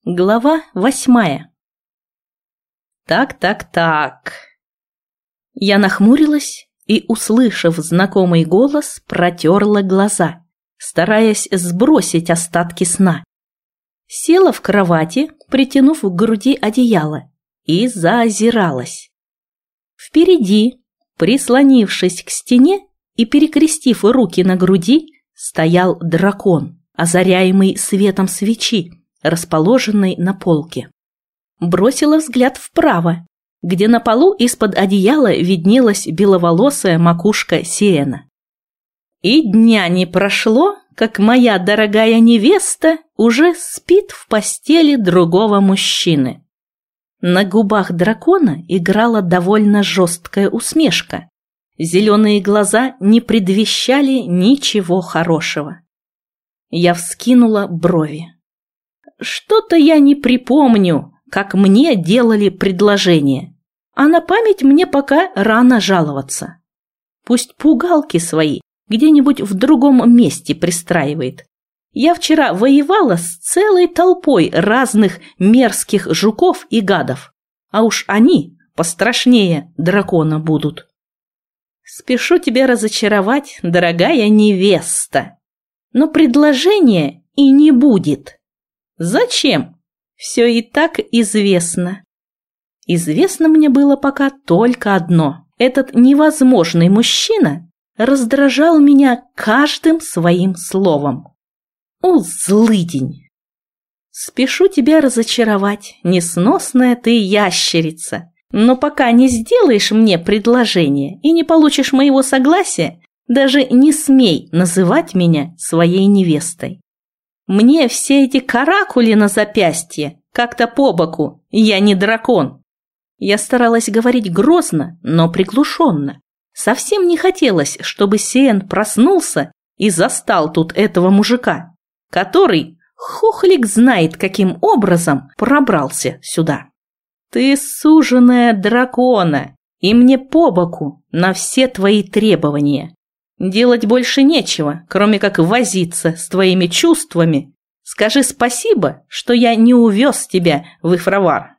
Глава 8. Так. Я нахмурилась и, услышав знакомый голос, протерла глаза, стараясь сбросить остатки сна. Села в кровати, притянув к груди одеяло, и заозиралась. Впереди, прислонившись к стене и перекрестив руки на груди, стоял дракон, озаряемый светом свечи, расположенной на полке. Бросила взгляд вправо, где на полу из-под одеяла виднелась беловолосая макушка Сиэна. И дня не прошло, как моя дорогая невеста уже спит в постели другого мужчины. На губах дракона играла довольно жесткая усмешка. Зеленые глаза не предвещали ничего хорошего. Я вскинула брови. Что-то я не припомню, как мне делали предложение, а на память мне пока рано жаловаться. Пусть пугалки свои где-нибудь в другом месте пристраивает. Я вчера воевала с целой толпой разных мерзких жуков и гадов, а уж они пострашнее дракона будут. Спешу тебя разочаровать, дорогая невеста, но предложения и не будет. Зачем? Все и так известно. Известно мне было пока только одно. Этот невозможный мужчина раздражал меня каждым своим словом. О, злыдень! Спешу тебя разочаровать, несносная ты ящерица. Но пока не сделаешь мне предложение и не получишь моего согласия, даже не смей называть меня своей невестой. Мне все эти каракули на запястье как-то по боку, я не дракон. Я старалась говорить грозно, но приглушенно. Совсем не хотелось, чтобы Сиэн проснулся и застал тут этого мужика, который, хухлик знает каким образом, пробрался сюда. Ты суженая дракона, и мне по боку на все твои требования. Делать больше нечего, кроме как возиться с твоими чувствами. Скажи спасибо, что я не увез тебя в Ифравар.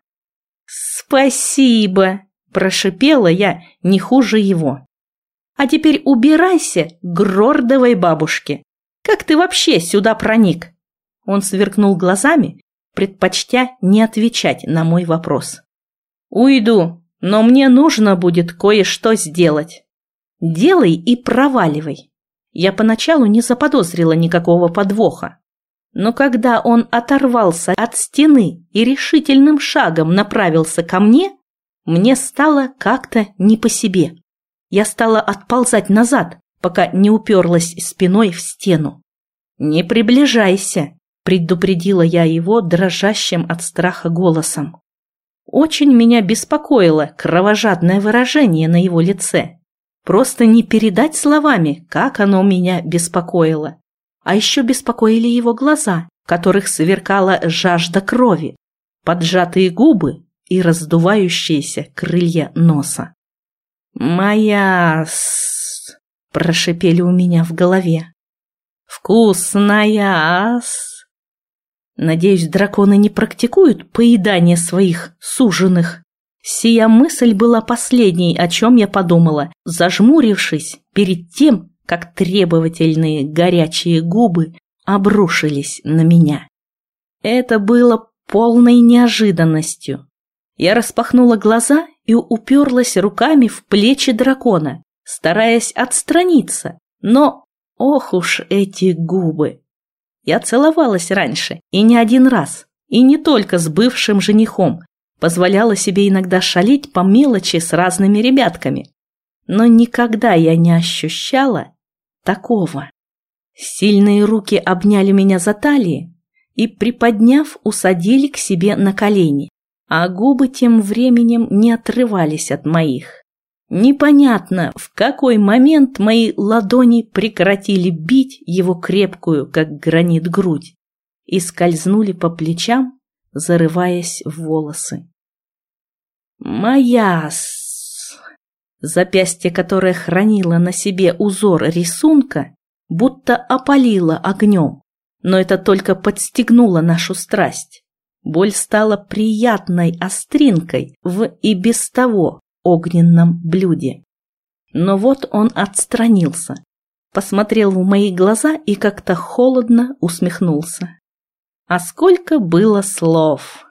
Спасибо, прошипела я не хуже его. А теперь убирайся к Грордовой бабушке. Как ты вообще сюда проник? Он сверкнул глазами, предпочтя не отвечать на мой вопрос. Уйду, но мне нужно будет кое-что сделать. Делай и проваливай. Я поначалу не заподозрила никакого подвоха. Но когда он оторвался от стены и решительным шагом направился ко мне, мне стало как-то не по себе. Я стала отползать назад, пока не уперлась спиной в стену. «Не приближайся», – предупредила я его дрожащим от страха голосом. Очень меня беспокоило кровожадное выражение на его лице. Просто не передать словами, как оно меня беспокоило. А еще беспокоили его глаза, в которых сверкала жажда крови, поджатые губы и раздувающиеся крылья носа. «Моя-с!» – прошипели у меня в голове. «Вкусная-с!» Надеюсь, драконы не практикуют поедание своих суженых. Сия мысль была последней, о чем я подумала, зажмурившись перед тем, как требовательные горячие губы обрушились на меня. Это было полной неожиданностью. Я распахнула глаза и уперлась руками в плечи дракона, стараясь отстраниться, но, ох уж эти губы! Я целовалась раньше, и не один раз, и не только с бывшим женихом, позволяла себе иногда шалить по мелочи с разными ребятками. Но никогда я не ощущала такого. Сильные руки обняли меня за талию и, приподняв, усадили к себе на колени, а губы тем временем не отрывались от моих. Непонятно, в какой момент мои ладони прекратили бить его крепкую, как гранит, грудь и скользнули по плечам, зарываясь в волосы. Моя-с! Запястье, которое хранило на себе узор рисунка, будто опалило огнем, но это только подстегнуло нашу страсть. Боль стала приятной остринкой в и без того огненном блюде. Но вот он отстранился, посмотрел в мои глаза и как-то холодно усмехнулся. А сколько было слов!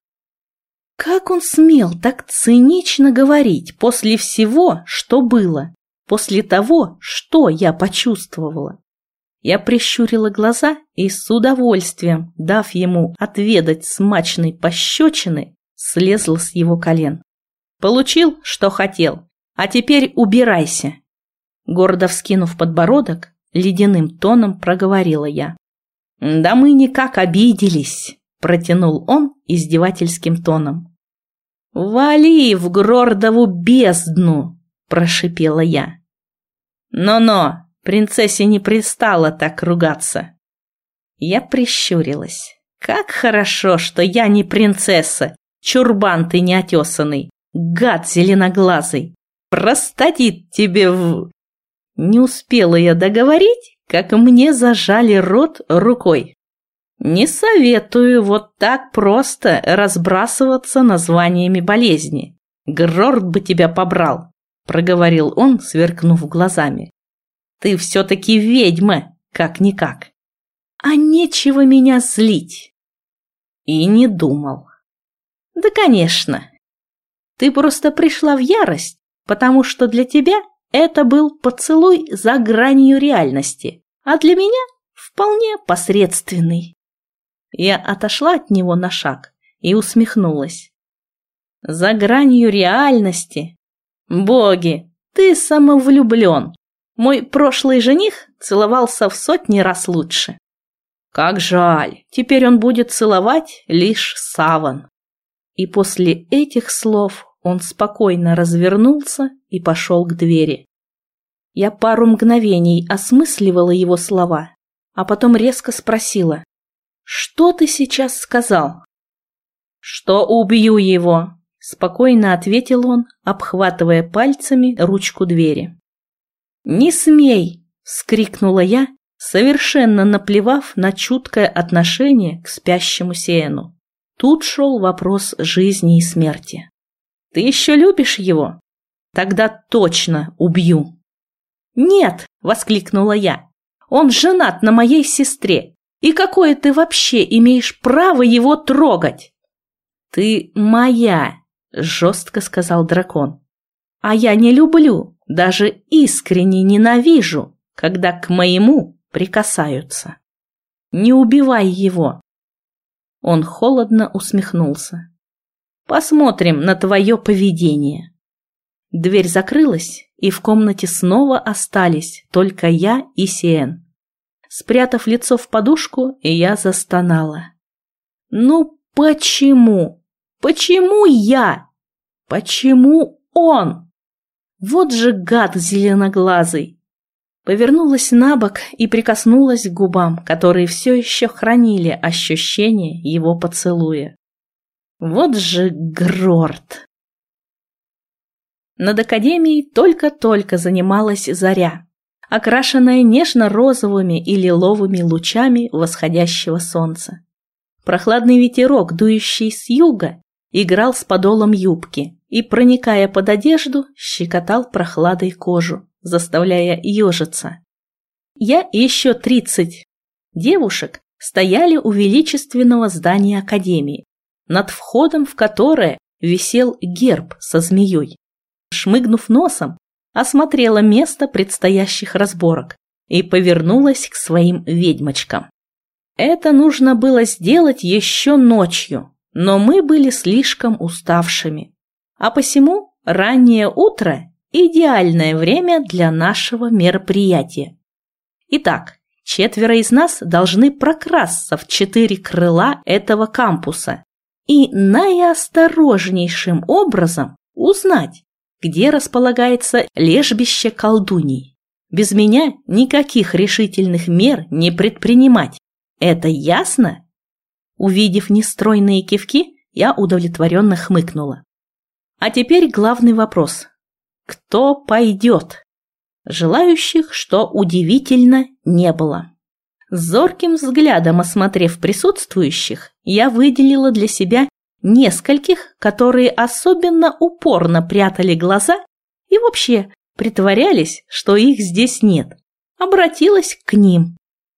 Как он смел так цинично говорить после всего, что было, после того, что я почувствовала? Я прищурила глаза и с удовольствием, дав ему отведать смачной пощечины, слезла с его колен. Получил, что хотел, а теперь убирайся. Гордо вскинув подбородок, ледяным тоном проговорила я. Да мы никак обиделись, протянул он издевательским тоном. Вали в Грордову бездну, прошипела я. Но-но. Принцессе не пристало так ругаться. Я прищурилась. Как хорошо, что я не принцесса, чурбан ты неотесанный, гад зеленоглазый, простатит тебе в... Не успела я договорить, как мне зажали рот рукой. Не советую вот так просто разбрасываться названиями болезни. Грорд бы тебя побрал, проговорил он, сверкнув глазами. Ты все-таки ведьма, как-никак. А нечего меня злить. И не думал. Да, конечно. Ты просто пришла в ярость, потому что для тебя это был поцелуй за гранью реальности, а для меня вполне посредственный. Я отошла от него на шаг и усмехнулась. За гранью реальности? Боги, ты самовлюблен. Мой прошлый жених целовался в сотни раз лучше. Как жаль, теперь он будет целовать лишь саван. И после этих слов он спокойно развернулся и пошел к двери. Я пару мгновений осмысливала его слова, а потом резко спросила: «Что ты сейчас сказал?» «Что убью его», — спокойно ответил он, обхватывая пальцами ручку двери. «Не смей!» – вскрикнула я, совершенно наплевав на чуткое отношение к спящему Сиэну. Тут шел вопрос жизни и смерти. «Ты еще любишь его? Тогда точно убью!» «Нет!» – воскликнула я. «Он женат на моей сестре, и какое ты вообще имеешь право его трогать?» «Ты моя!» – жестко сказал дракон. «А я не люблю, даже искренне ненавижу, когда к моему прикасаются. Не убивай его!» Он холодно усмехнулся. «Посмотрим на твое поведение». Дверь закрылась, и в комнате снова остались только я и Сиэн. Спрятав лицо в подушку, я застонала. «Ну почему? Почему я? Почему он? Вот же гад зеленоглазый!» Повернулась на бок и прикоснулась к губам, которые все еще хранили ощущение его поцелуя. Вот же Грорд! Над академией только-только занималась заря, окрашенная нежно-розовыми и лиловыми лучами восходящего солнца. Прохладный ветерок, дующий с юга, играл с подолом юбки и, проникая под одежду, щекотал прохладой кожу, заставляя ежиться. Я и еще 30 девушек стояли у величественного здания академии, над входом в которое висел герб со змеей. Шмыгнув носом, осмотрела место предстоящих разборок и повернулась к своим ведьмочкам. Это нужно было сделать еще ночью, но мы были слишком уставшими, а посему раннее утро – идеальное время для нашего мероприятия. Итак, 4 из нас должны прокрасться в 4 крыла этого кампуса и наиосторожнейшим образом узнать, где располагается лежбище колдуний. Без меня никаких решительных мер не предпринимать. Это ясно? Увидев нестройные кивки, я удовлетворенно хмыкнула. А теперь главный вопрос. Кто пойдет? Желающих, что удивительно, не было. Зорким взглядом осмотрев присутствующих, Я выделила для себя нескольких, которые особенно упорно прятали глаза и вообще притворялись, что их здесь нет. Обратилась к ним.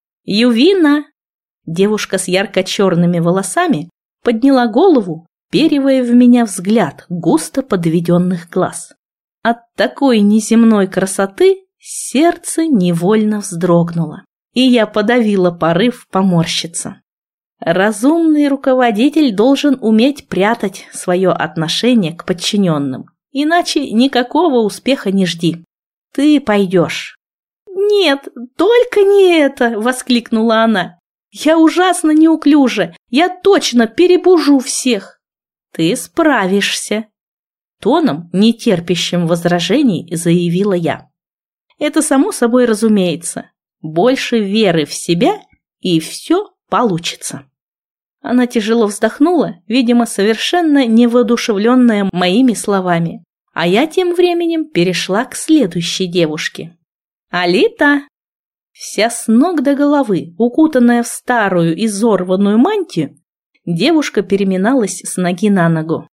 «Ювина!» Девушка с ярко-черными волосами подняла голову, вперивая в меня взгляд густо подведенных глаз. От такой неземной красоты сердце невольно вздрогнуло, и я подавила порыв поморщиться. Разумный руководитель должен уметь прятать свое отношение к подчиненным, иначе никакого успеха не жди. Ты пойдешь. «Нет, только не это!» – воскликнула она. «Я ужасно неуклюжа, я точно перебужу всех!» «Ты справишься!» Тоном, не терпящим возражений, заявила я. «Это само собой разумеется. Больше веры в себя, и все получится». Она тяжело вздохнула, видимо, совершенно невоодушевленная моими словами, а я тем временем перешла к следующей девушке. «Алита!» Вся с ног до головы, укутанная в старую изорванную мантию, девушка переминалась с ноги на ногу.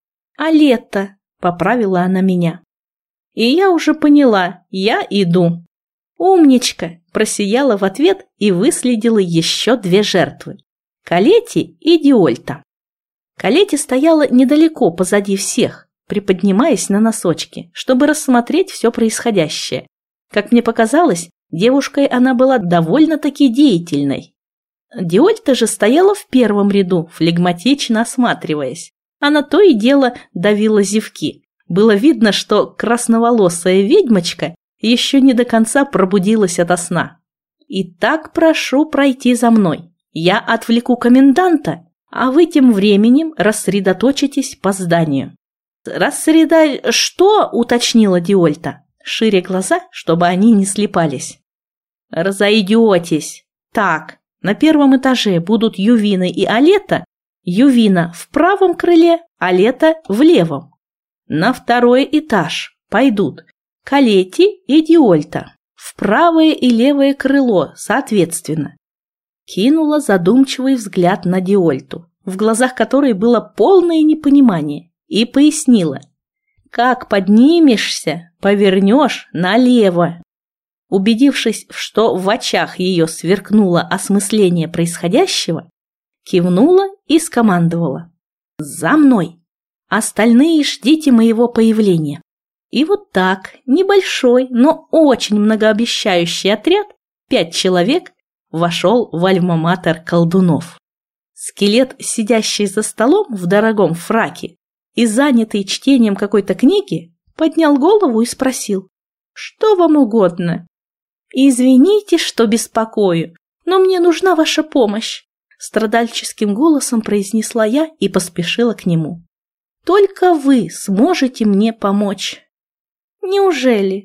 «Алетта!» – поправила она меня. И я уже поняла, я иду. «Умничка!» – просияла в ответ и выследила еще две жертвы – Калети и Диольта. Калети стояла недалеко позади всех, приподнимаясь на носочки, чтобы рассмотреть все происходящее. Как мне показалось, девушкой она была довольно-таки деятельной. Диольта же стояла в первом ряду, флегматично осматриваясь. Она то и дело давила зевки. Было видно, что красноволосая ведьмочка еще не до конца пробудилась ото сна. «Итак, прошу пройти за мной. Я отвлеку коменданта, а вы тем временем рассредоточитесь по зданию». «Что?» – уточнила Диольта, шире глаза, чтобы они не слипались. «Разойдетесь. Так, на первом этаже будут Ювина и Алета. Ювина в правом крыле, Алета в левом. На второй этаж пойдут Калети и Диольта, в правое и левое крыло, соответственно». Кинула задумчивый взгляд на Диольту, в глазах которой было полное непонимание, и пояснила. «Как поднимешься, повернешь налево». Убедившись, что в очах ее сверкнуло осмысление происходящего, кивнула и скомандовала. «За мной! Остальные ждите моего появления». И вот так небольшой, но очень многообещающий отряд, 5 человек, вошел в альма-матер колдунов. Скелет, сидящий за столом в дорогом фраке и занятый чтением какой-то книги, поднял голову и спросил: «Что вам угодно?» «Извините, что беспокою, но мне нужна ваша помощь», страдальческим голосом произнесла я и поспешила к нему. «Только вы сможете мне помочь». «Неужели?»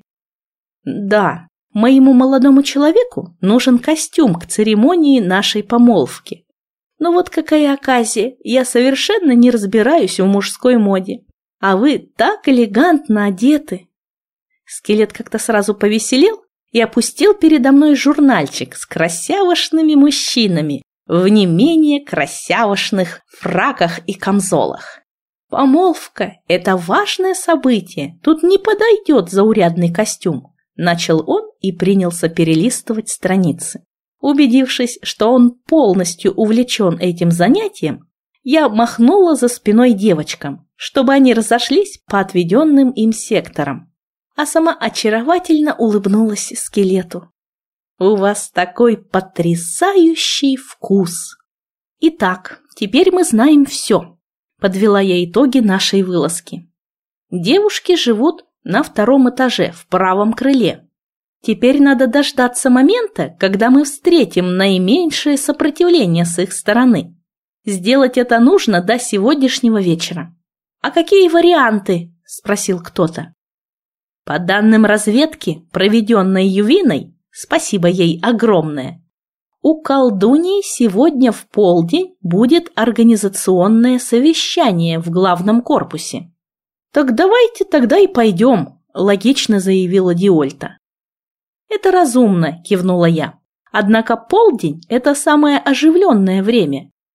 «Да, моему молодому человеку нужен костюм к церемонии нашей помолвки. Но вот какая оказия, я совершенно не разбираюсь в мужской моде, а вы так элегантно одеты». Скелет как-то сразу повеселел и опустил передо мной журнальчик с красявошными мужчинами в не менее красявошных фраках и камзолах. «Помолвка – это важное событие, тут не подойдет заурядный костюм», – начал он и принялся перелистывать страницы. Убедившись, что он полностью увлечен этим занятием, я махнула за спиной девочкам, чтобы они разошлись по отведенным им секторам, а сама очаровательно улыбнулась скелету. «У вас такой потрясающий вкус!» «Итак, теперь мы знаем все», – подвела я итоги нашей вылазки. Девушки живут на втором этаже, в правом крыле. Теперь надо дождаться момента, когда мы встретим наименьшее сопротивление с их стороны. Сделать это нужно до сегодняшнего вечера. «А какие варианты?» – спросил кто-то. По данным разведки, проведенной Ювиной, спасибо ей огромное, у колдуньи сегодня в полдень будет организационное совещание в главном корпусе. «Так давайте тогда и пойдем», – логично заявила Диольта. «Это разумно», – кивнула я. «Однако полдень – это самое оживленное время.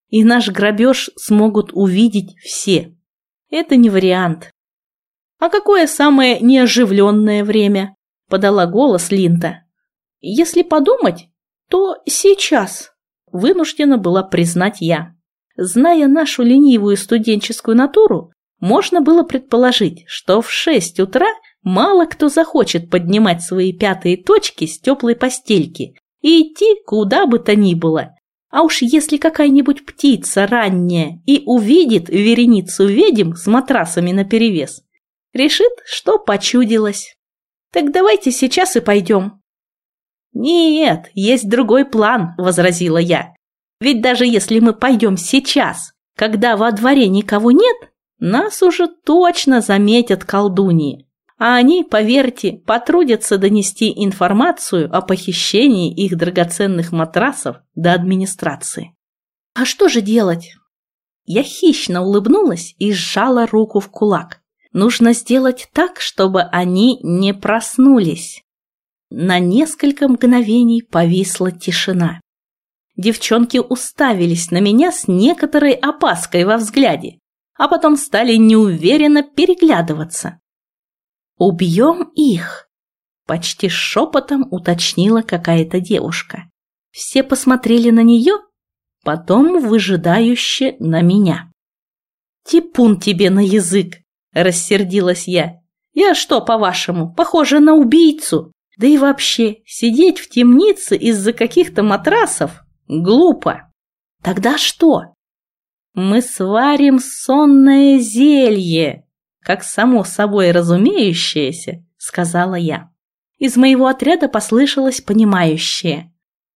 и наш грабеж смогут увидеть все. Это не вариант. «А какое самое неоживленное время?» – подала голос Линта. «Если подумать, то сейчас», – вынуждена была признать я. Зная нашу ленивую студенческую натуру, можно было предположить, что в 6 утра мало кто захочет поднимать свои пятые точки с теплой постельки и идти куда бы то ни было. А уж если какая-нибудь птица ранняя и увидит вереницу ведьм с матрасами наперевес, решит, что почудилось. Так давайте сейчас и пойдем. «Нет, есть другой план», – возразила я. «Ведь даже если мы пойдем сейчас, когда во дворе никого нет, нас уже точно заметят колдуньи. А они, поверьте, потрудятся донести информацию о похищении их драгоценных матрасов до администрации». «А что же делать?» Я хищно улыбнулась и сжала руку в кулак. Нужно сделать так, чтобы они не проснулись. На несколько мгновений повисла тишина. Девчонки уставились на меня с некоторой опаской во взгляде, а потом стали неуверенно переглядываться. «Убьем их?» – почти шепотом уточнила какая-то девушка. Все посмотрели на нее, потом выжидающе на меня. «Типун тебе на язык!» – рассердилась я. «Я что, по-вашему, похожа на убийцу? Да и вообще, сидеть в темнице из-за каких-то матрасов глупо. Тогда что? Мы сварим сонное зелье, как само собой разумеющееся, сказала я. Из моего отряда послышалось понимающее.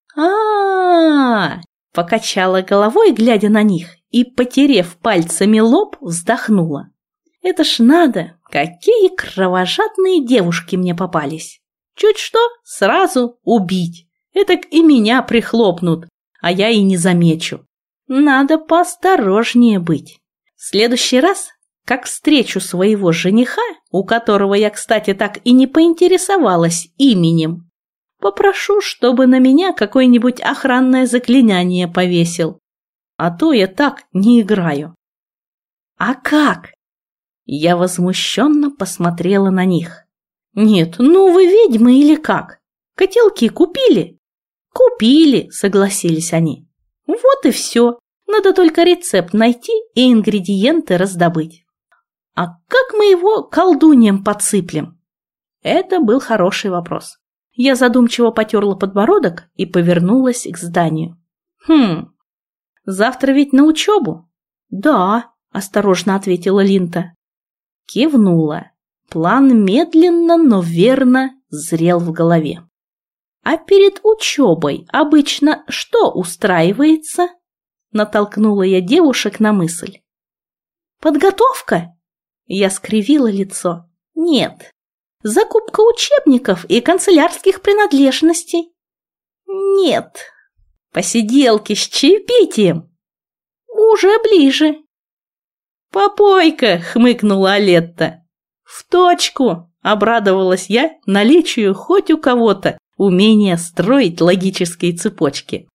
Покачала головой, глядя на них, и, потерев пальцами лоб, вздохнула. Это ж надо, какие кровожадные девушки мне попались. Чуть что, сразу убить. Этак и меня прихлопнут, а я и не замечу. Надо поосторожнее быть. В следующий раз, как встречу своего жениха, у которого я, кстати, так и не поинтересовалась именем, попрошу, чтобы на меня какое-нибудь охранное заклинание повесил. А то я так не играю. А как? Я возмущенно посмотрела на них. «Нет, ну вы ведьмы или как? Котелки купили?» «Купили», — согласились они. «Вот и все. Надо только рецепт найти и ингредиенты раздобыть». «А как мы его колдуньям подсыплем?» Это был хороший вопрос. Я задумчиво потерла подбородок и повернулась к зданию. Завтра ведь на учебу?» «Да», — осторожно ответила Линта. Кивнула. План медленно, но верно зрел в голове. «А перед учебой обычно что устраивается?» Натолкнула я девушек на мысль. «Подготовка?» Я скривила лицо. «Нет, закупка учебников и канцелярских принадлежностей». «Нет, посиделки с чаепитием». «Уже ближе». «Попойка!» — хмыкнула Алетта. «В точку!» – обрадовалась я наличию хоть у кого-то умения строить логические цепочки.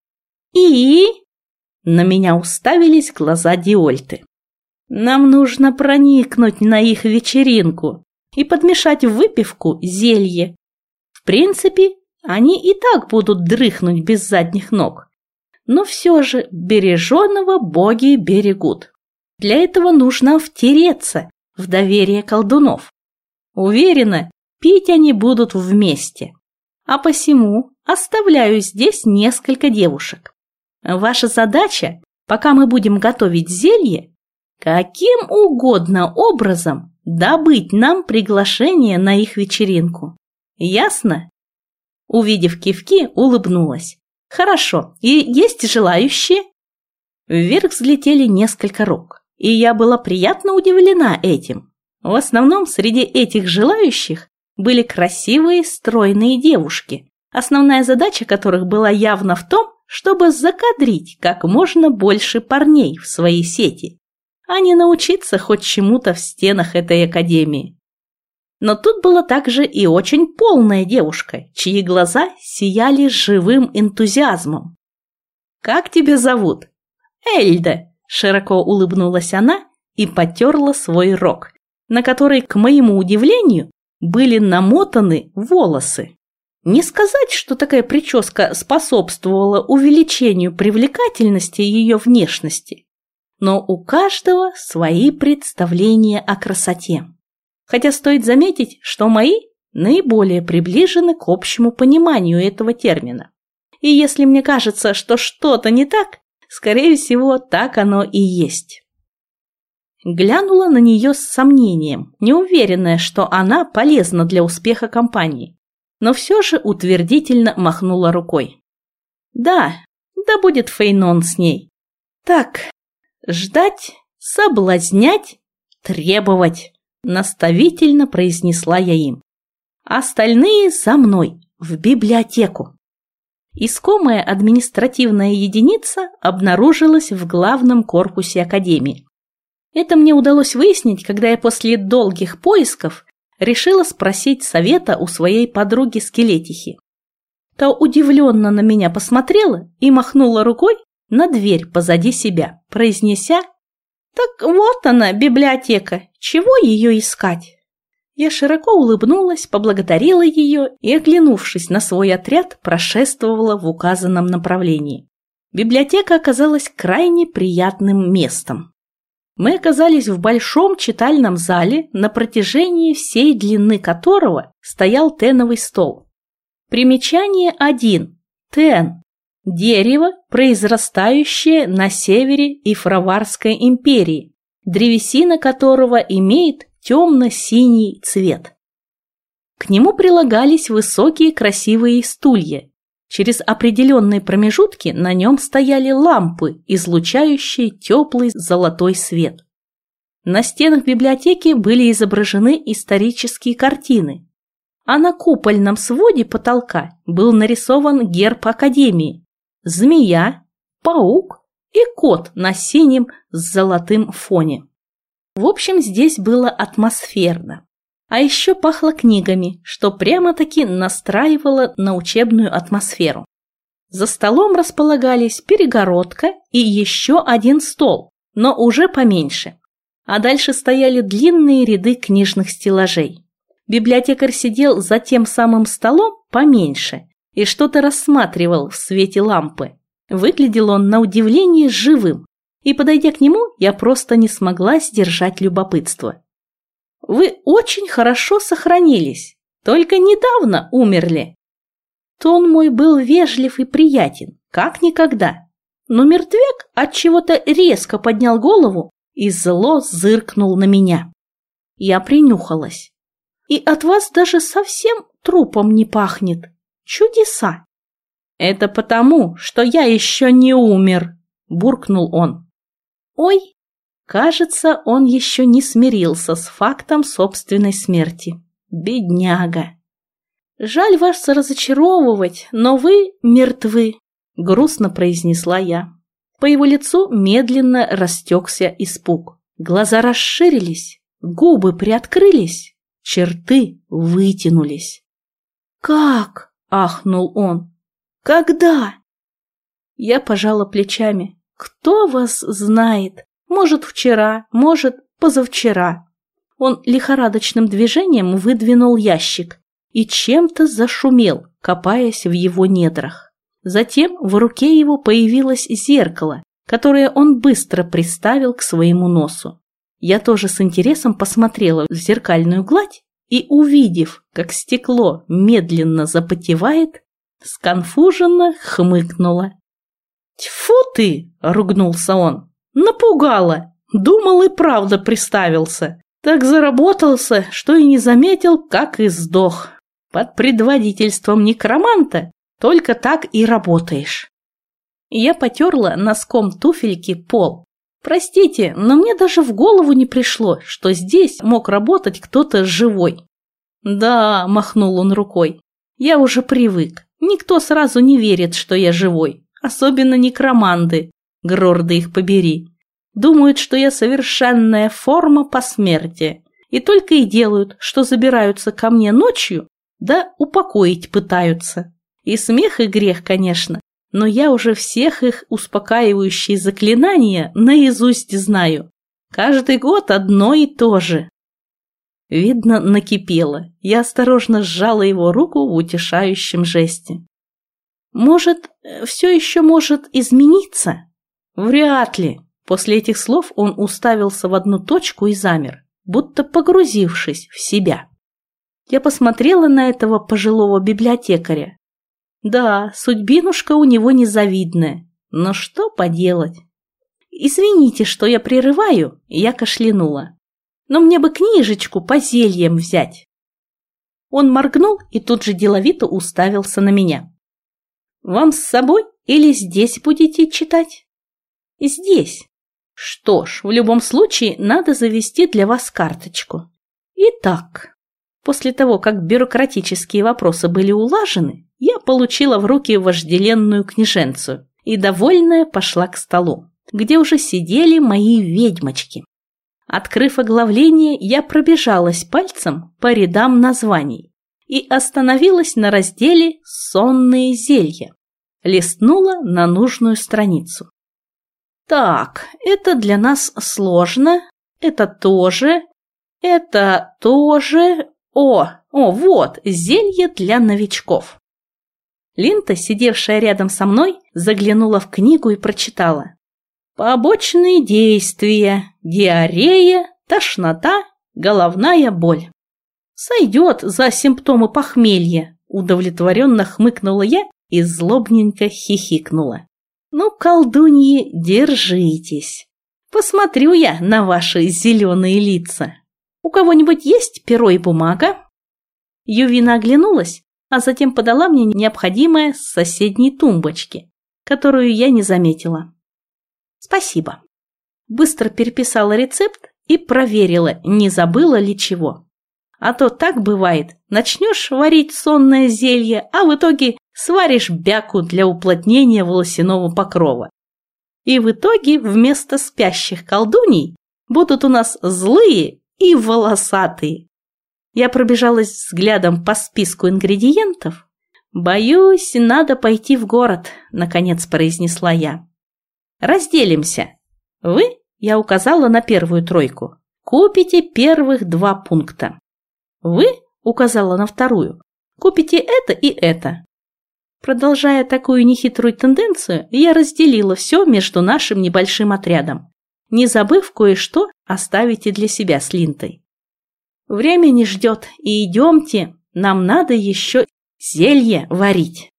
«И?» – на меня уставились глаза Диольты. «Нам нужно проникнуть на их вечеринку и подмешать в выпивку зелье. В принципе, они и так будут дрыхнуть без задних ног. Но все же береженого боги берегут. Для этого нужно втереться в доверие колдунов. Уверена, пить они будут вместе. А посему оставляю здесь несколько девушек. Ваша задача, пока мы будем готовить зелье, каким угодно образом добыть нам приглашение на их вечеринку. Ясно?» Увидев кивки, улыбнулась. «Хорошо, и есть желающие?» Вверх взлетели несколько рук. И я была приятно удивлена этим. В основном среди этих желающих были красивые, стройные девушки, основная задача которых была явно в том, чтобы закадрить как можно больше парней в свои сети, а не научиться хоть чему-то в стенах этой академии. Но тут была также и очень полная девушка, чьи глаза сияли живым энтузиазмом. «Как тебя зовут?» Эльда!» – широко улыбнулась она и потерла свой рог, на который, к моему удивлению, были намотаны волосы. Не сказать, что такая прическа способствовала увеличению привлекательности ее внешности, но у каждого свои представления о красоте. Хотя стоит заметить, что мои наиболее приближены к общему пониманию этого термина. И если мне кажется, что что-то не так, скорее всего, так оно и есть. Глянула на нее с сомнением, неуверенная, что она полезна для успеха компании, но все же утвердительно махнула рукой. Да будет Фейнон с ней. Так, ждать, соблазнять, требовать, наставительно произнесла я им. Остальные за мной, в библиотеку. Искомая административная единица обнаружилась в главном корпусе академии. Это мне удалось выяснить, когда я после долгих поисков решила спросить совета у своей подруги-скелетихи. Та удивленно на меня посмотрела и махнула рукой на дверь позади себя, произнеся: «Так вот она, библиотека, чего ее искать?» Я широко улыбнулась, поблагодарила ее и, оглянувшись на свой отряд, прошествовала в указанном направлении. Библиотека оказалась крайне приятным местом. Мы оказались в большом читальном зале, на протяжении всей длины которого стоял теновый стол. Примечание 1. Тен. Дерево, произрастающее на севере Ифраварской империи, древесина которого имеет темно-синий цвет. К нему прилагались высокие красивые стулья. Через определенные промежутки на нем стояли лампы, излучающие теплый золотой свет. На стенах библиотеки были изображены исторические картины, а на купольном своде потолка был нарисован герб Академии: змея, паук и кот на синем с золотым фоне. В общем, здесь было атмосферно. А еще пахло книгами, что прямо-таки настраивало на учебную атмосферу. За столом располагались перегородка и еще один стол, но уже поменьше. А дальше стояли длинные ряды книжных стеллажей. Библиотекарь сидел за тем самым столом поменьше и что-то рассматривал в свете лампы. Выглядел он на удивление живым, и, подойдя к нему, я просто не смогла сдержать любопытство. «Вы очень хорошо сохранились, только недавно умерли». Тон мой был вежлив и приятен, как никогда. Но мертвяк отчего-то резко поднял голову и зло зыркнул на меня. Я принюхалась. «И от вас даже совсем трупом не пахнет. Чудеса!» «Это потому, что я еще не умер», – буркнул он. «Ой, кажется, он еще не смирился с фактом собственной смерти. Бедняга. Жаль вас разочаровывать, но вы мертвы», – грустно произнесла я. По его лицу медленно растекся испуг. Глаза расширились, губы приоткрылись, черты вытянулись. «Как?» – ахнул он. «Когда?» Я пожала плечами. «Кто вас знает? Может, вчера, может, позавчера». Он лихорадочным движением выдвинул ящик и чем-то зашумел, копаясь в его недрах. Затем в руке его появилось зеркало, которое он быстро приставил к своему носу. Я тоже с интересом посмотрела в зеркальную гладь и, увидев, как стекло медленно запотевает, сконфуженно хмыкнула. «Тьфу ты!» – ругнулся он. «Напугала! Думал, и правда приставился. Так заработался, что и не заметил, как и сдох. Под предводительством некроманта только так и работаешь». Я потерла носком туфельки пол. Простите, но мне даже в голову не пришло, что здесь мог работать кто-то живой. «Да», – махнул он рукой, – «я уже привык. Никто сразу не верит, что я живой. Особенно некроманты, Грорды их побери. Думают, что я совершенная форма посмертия, и только и делают, что забираются ко мне ночью, да упокоить пытаются. И смех, и грех, конечно, но я уже всех их успокаивающие заклинания наизусть знаю. Каждый год одно и то же. Видно, накипело. Я осторожно сжала его руку в утешающем жесте. Может, все еще может измениться? Вряд ли. После этих слов он уставился в одну точку и замер, будто погрузившись в себя. Я посмотрела на этого пожилого библиотекаря. Да, судьбинушка у него незавидная, но что поделать? Извините, что я прерываю, я кашлянула. Но мне бы книжечку по зельям взять. Он моргнул и тут же деловито уставился на меня. Вам с собой или здесь будете читать? Здесь. Что ж, в любом случае надо завести для вас карточку. Итак, после того, как бюрократические вопросы были улажены, я получила в руки вожделенную книженцию и, довольная, пошла к столу, где уже сидели мои ведьмочки. Открыв оглавление, я пробежалась пальцем по рядам названий и остановилась на разделе «Сонные зелья». Листнула на нужную страницу. Так, это для нас сложно, это тоже. Вот, зелье для новичков. Линта, сидевшая рядом со мной, заглянула в книгу и прочитала. Побочные действия, диарея, тошнота, головная боль. Сойдет за симптомы похмелья, удовлетворенно хмыкнула я и злобненько хихикнула. Ну, колдуньи, держитесь. Посмотрю я на ваши зеленые лица. У кого-нибудь есть перо и бумага? Ювина оглянулась, а затем подала мне необходимое с соседней тумбочки, которую я не заметила. Спасибо. Быстро переписала рецепт и проверила, не забыла ли чего. А то так бывает, начнешь варить сонное зелье, а в итоге сваришь бяку для уплотнения волосяного покрова. И в итоге вместо спящих колдуней будут у нас злые и волосатые. Я пробежалась взглядом по списку ингредиентов. «Боюсь, надо пойти в город», — наконец произнесла я. «Разделимся. Вы, — я указала на первую тройку, — купите первых 2 пункта. Вы, — указала на вторую, — купите это и это». Продолжая такую нехитрую тенденцию, я разделила все между нашим небольшим отрядом, не забыв кое-что оставить и для себя с Линтой. Время не ждет, и идемте, нам надо еще зелье варить.